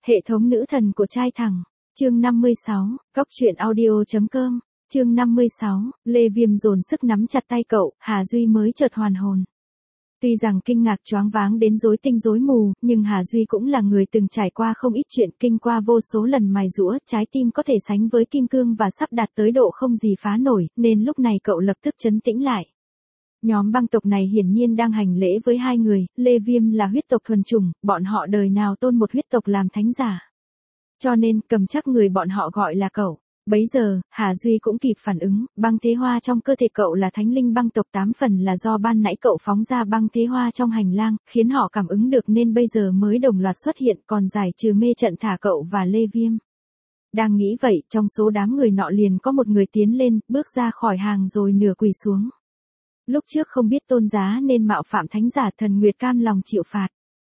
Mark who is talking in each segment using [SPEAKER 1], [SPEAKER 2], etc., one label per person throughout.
[SPEAKER 1] Hệ thống nữ thần của trai thẳng. Chương 56, Góc truyện audio.com. Chương 56, Lê Viêm dồn sức nắm chặt tay cậu, Hà Duy mới chợt hoàn hồn. Tuy rằng kinh ngạc choáng váng đến rối tinh rối mù, nhưng Hà Duy cũng là người từng trải qua không ít chuyện, kinh qua vô số lần mài giũa, trái tim có thể sánh với kim cương và sắp đạt tới độ không gì phá nổi, nên lúc này cậu lập tức trấn tĩnh lại. Nhóm băng tộc này hiển nhiên đang hành lễ với hai người, Lê Viêm là huyết tộc thuần chủng, bọn họ đời nào tôn một huyết tộc làm thánh giả. Cho nên, cầm chắc người bọn họ gọi là cậu. Bấy giờ, Hà Duy cũng kịp phản ứng, băng thế hoa trong cơ thể cậu là thánh linh băng tộc 8 phần là do ban nãy cậu phóng ra băng thế hoa trong hành lang, khiến họ cảm ứng được nên bây giờ mới đồng loạt xuất hiện, còn giải trừ mê trận thả cậu và Lê Viêm. Đang nghĩ vậy, trong số đám người nọ liền có một người tiến lên, bước ra khỏi hàng rồi nửa quỳ xuống. Lúc trước không biết tôn giá nên mạo phạm thánh giả, Thần Nguyệt cam lòng chịu phạt.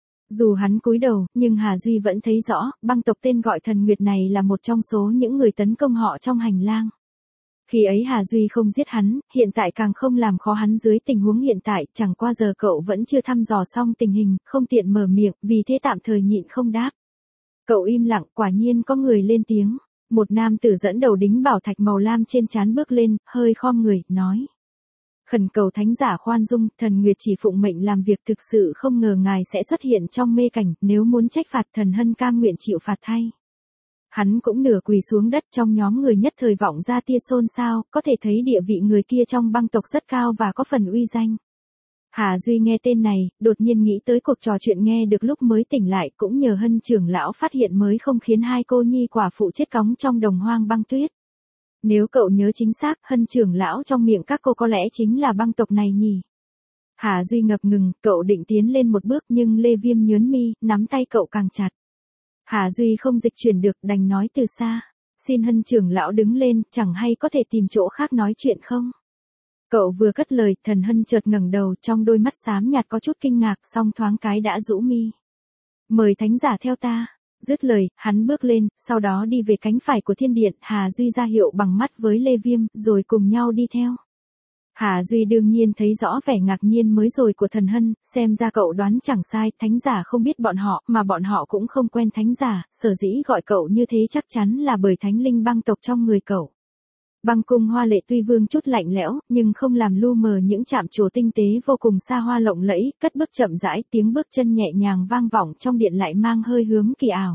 [SPEAKER 1] Dù hắn cúi đầu, nhưng Hà Duy vẫn thấy rõ, băng tộc tên gọi Thần Nguyệt này là một trong số những người tấn công họ trong hành lang. Khi ấy Hà Duy không giết hắn, hiện tại càng không làm khó hắn dưới tình huống hiện tại, chẳng qua giờ cậu vẫn chưa thăm dò xong tình hình, không tiện mở miệng, vì thế tạm thời nhịn không đáp. Cậu im lặng, quả nhiên có người lên tiếng. Một nam tử dẫn đầu đính bảo thạch màu lam trên trán bước lên, hơi khom người, nói. Khẩn cầu thánh giả khoan dung, Thần Nguyệt chỉ phụng mệnh làm việc, thực sự không ngờ ngài sẽ xuất hiện trong mê cảnh, nếu muốn trách phạt thần hân cam nguyện chịu phạt thay. Hắn cũng nửa quỳ xuống đất, trong nhóm người nhất thời vọng ra tia xôn xao, có thể thấy địa vị người kia trong băng tộc rất cao và có phần uy danh. Hà Duy nghe tên này, đột nhiên nghĩ tới cuộc trò chuyện nghe được lúc mới tỉnh lại, cũng nhờ Hân trưởng lão phát hiện mới không khiến hai cô nhi quả phụ chết cóng trong đồng hoang băng tuyết. Nếu cậu nhớ chính xác, Hân trưởng lão trong miệng các cô có lẽ chính là băng tộc này nhỉ? Hà Duy ngập ngừng, cậu định tiến lên một bước nhưng Lê Viêm nhớn mi, nắm tay cậu càng chặt. Hà Duy không dịch chuyển được, đành nói từ xa. Xin Hân trưởng lão đứng lên, chẳng hay có thể tìm chỗ khác nói chuyện không? Cậu vừa cất lời, Thần Hân chợt ngẩng đầu, trong đôi mắt xám nhạt có chút kinh ngạc, song thoáng cái đã rũ mi. Mời thánh giả theo ta. Dứt lời, hắn bước lên, sau đó đi về cánh phải của thiên điện, Hà Duy ra hiệu bằng mắt với Lê Viêm, rồi cùng nhau đi theo. Hà Duy đương nhiên thấy rõ vẻ ngạc nhiên mới rồi của Thần Hân, xem ra cậu đoán chẳng sai, thánh giả không biết bọn họ, mà bọn họ cũng không quen thánh giả, sở dĩ gọi cậu như thế chắc chắn là bởi thánh linh băng tộc trong người cậu. Băng cung hoa lệ tuy vương chút lạnh lẽo, nhưng không làm lu mờ những chạm trổ tinh tế vô cùng xa hoa lộng lẫy, cất bước chậm rãi, tiếng bước chân nhẹ nhàng vang vọng trong điện lại mang hơi hướng kỳ ảo.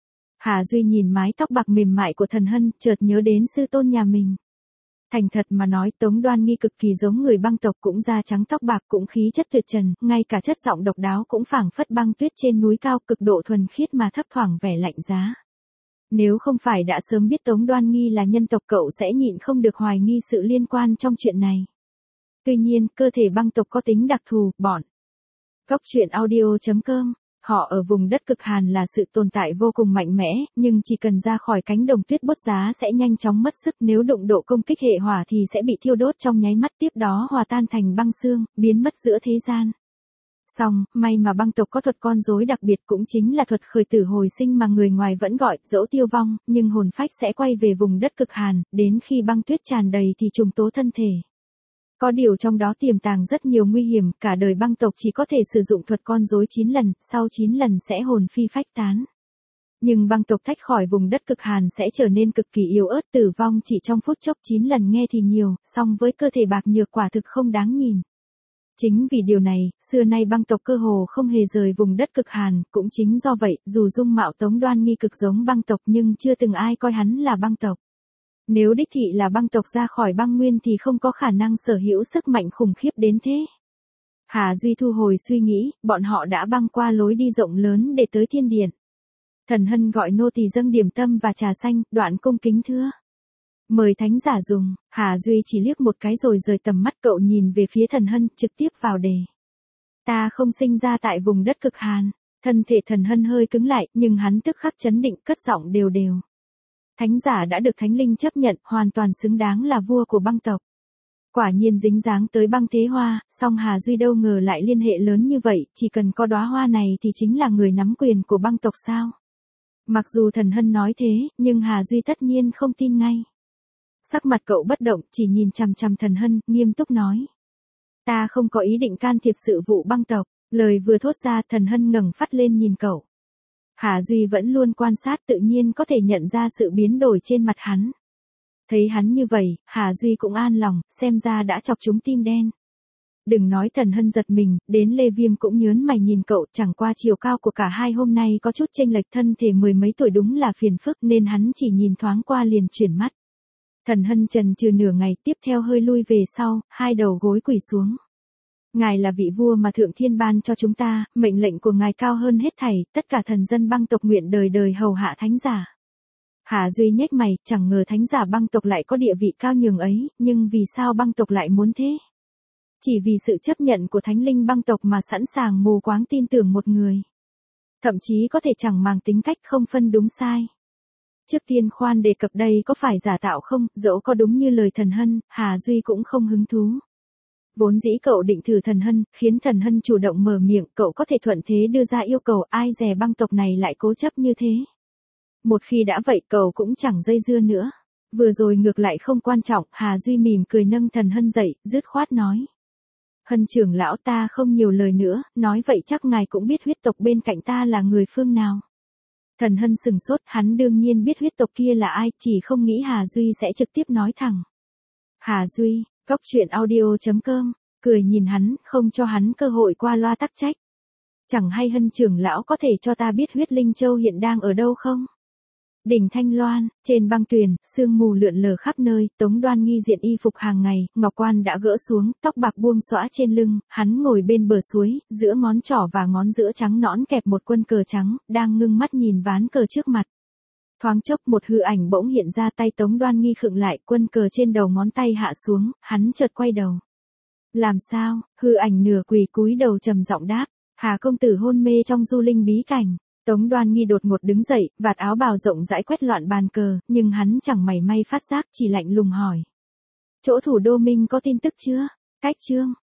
[SPEAKER 1] Hà Duy nhìn mái tóc bạc mềm mại của Thần Hân, chợt nhớ đến sư tôn nhà mình. Thành thật mà nói, Tống Đoan Nghi cực kỳ giống người băng tộc, cũng da trắng tóc bạc, cũng khí chất tuyệt trần, ngay cả chất giọng độc đáo cũng phảng phất băng tuyết trên núi cao, cực độ thuần khiết mà thấp thoảng vẻ lạnh giá. Nếu không phải đã sớm biết Tống Đoan Nghi là nhân tộc, cậu sẽ nhịn không được hoài nghi sự liên quan trong chuyện này. Tuy nhiên, cơ thể băng tộc có tính đặc thù, bọn. Góc truyện audio.com. Họ ở vùng đất cực hàn là sự tồn tại vô cùng mạnh mẽ, nhưng chỉ cần ra khỏi cánh đồng tuyết bốt giá sẽ nhanh chóng mất sức, nếu đụng độ công kích hệ hỏa thì sẽ bị thiêu đốt trong nháy mắt, tiếp đó hòa tan thành băng xương, biến mất giữa thế gian. Song, may mà băng tộc có thuật con rối đặc biệt, cũng chính là thuật khởi tử hồi sinh mà người ngoài vẫn gọi dẫu tiêu vong, nhưng hồn phách sẽ quay về vùng đất cực hàn, đến khi băng tuyết tràn đầy thì trùng tố thân thể. Có điều trong đó tiềm tàng rất nhiều nguy hiểm, cả đời băng tộc chỉ có thể sử dụng thuật con rối 9 lần, sau 9 lần sẽ hồn phi phách tán. Nhưng băng tộc tách khỏi vùng đất cực hàn sẽ trở nên cực kỳ yếu ớt, tử vong chỉ trong phút chốc. 9 lần nghe thì nhiều, song với cơ thể bạc nhược quả thực không đáng nhìn. Chính vì điều này, xưa nay băng tộc cơ hồ không hề rời vùng đất cực hàn, cũng chính do vậy, dù dung mạo Tống Đoan Nghi cực giống băng tộc nhưng chưa từng ai coi hắn là băng tộc. Nếu đích thị là băng tộc ra khỏi băng nguyên thì không có khả năng sở hữu sức mạnh khủng khiếp đến thế. Hà Duy thu hồi suy nghĩ, bọn họ đã băng qua lối đi rộng lớn để tới thiên điện. Thần Hân gọi nô tỳ dâng điểm tâm và trà xanh, đoạn cung kính thưa. Mời thánh giả dùng. Hà Duy chỉ liếc một cái rồi rời tầm mắt, cậu nhìn về phía Thần Hân, trực tiếp vào đề. Ta không sinh ra tại vùng đất cực hàn. Thân thể Thần Hân hơi cứng lại, nhưng hắn tức khắc chấn định, cất giọng đều đều. Thánh giả đã được thánh linh chấp nhận, hoàn toàn xứng đáng là vua của băng tộc. Quả nhiên dính dáng tới băng thế hoa, song Hà Duy đâu ngờ lại liên hệ lớn như vậy, chỉ cần có đóa hoa này thì chính là người nắm quyền của băng tộc sao? Mặc dù Thần Hân nói thế, nhưng Hà Duy tất nhiên không tin ngay. Sắc mặt cậu bất động, chỉ nhìn chằm chằm Thần Hân, nghiêm túc nói. Ta không có ý định can thiệp sự vụ băng tộc. Lời vừa thốt ra, Thần Hân ngẩng phát lên nhìn cậu. Hà Duy vẫn luôn quan sát tự nhiên có thể nhận ra sự biến đổi trên mặt hắn. Thấy hắn như vậy, Hà Duy cũng an lòng, xem ra đã chọc trúng tim đen. Đừng nói Thần Hân giật mình, đến Lê Viêm cũng nhớn mày nhìn cậu, chẳng qua chiều cao của cả hai hôm nay có chút chênh lệch, thân thể mười mấy tuổi đúng là phiền phức nên hắn chỉ nhìn thoáng qua liền chuyển mắt. Thần Hân chần chừ nửa ngày tiếp theo hơi lui về sau, hai đầu gối quỳ xuống. Ngài là vị vua mà Thượng Thiên ban cho chúng ta, mệnh lệnh của ngài cao hơn hết thảy, tất cả thần dân băng tộc nguyện đời đời hầu hạ thánh giả. Hà Duy nhếch mày, chẳng ngờ thánh giả băng tộc lại có địa vị cao nhường ấy, nhưng vì sao băng tộc lại muốn thế? Chỉ vì sự chấp nhận của thánh linh băng tộc mà sẵn sàng mù quáng tin tưởng một người. Thậm chí có thể chẳng màng tính cách không phân đúng sai. Trước tiên khoan đề cập đây có phải giả tạo không, dẫu có đúng như lời Thần Hân, Hà Duy cũng không hứng thú. Vốn dĩ cậu định thử Thần Hân, khiến Thần Hân chủ động mở miệng, cậu có thể thuận thế đưa ra yêu cầu, ai dè băng tộc này lại cố chấp như thế. Một khi đã vậy cậu cũng chẳng dây dưa nữa. Vừa rồi ngược lại không quan trọng, Hà Duy mỉm cười nâng Thần Hân dậy, dứt khoát nói. Hân trưởng lão, ta không nhiều lời nữa, nói vậy chắc ngài cũng biết huyết tộc bên cạnh ta là người phương nào. Thần Hân sừng sốt, hắn đương nhiên biết huyết tộc kia là ai, chỉ không nghĩ Hà Duy sẽ trực tiếp nói thẳng. Hà Duy, Góc Truyện Audio.com, cười nhìn hắn, không cho hắn cơ hội qua loa tắc trách. Chẳng hay Hân trưởng lão có thể cho ta biết huyết linh châu hiện đang ở đâu không? Đỉnh Thanh Loan, trên băng tuyền, sương mù lượn lờ khắp nơi, Tống Đoan Nghi diện y phục hàng ngày, ngọc quan đã gỡ xuống, tóc bạc buông xõa trên lưng, hắn ngồi bên bờ suối, giữa ngón trỏ và ngón giữa trắng nõn kẹp một quân cờ trắng, đang ngưng mắt nhìn ván cờ trước mặt. Thoáng chốc một hư ảnh bỗng hiện ra, tay Tống Đoan Nghi khựng lại, quân cờ trên đầu ngón tay hạ xuống, hắn chợt quay đầu. Làm sao? Hư ảnh nửa quỳ cúi đầu trầm giọng đáp, Hà công tử hôn mê trong du linh bí cảnh. Tống Đoan Nghi đột ngột đứng dậy, vạt áo bào rộng rãi quét loạn bàn cờ, nhưng hắn chẳng mảy may phát giác, chỉ lạnh lùng hỏi. Chỗ thủ đô Minh có tin tức chưa? Cách chương.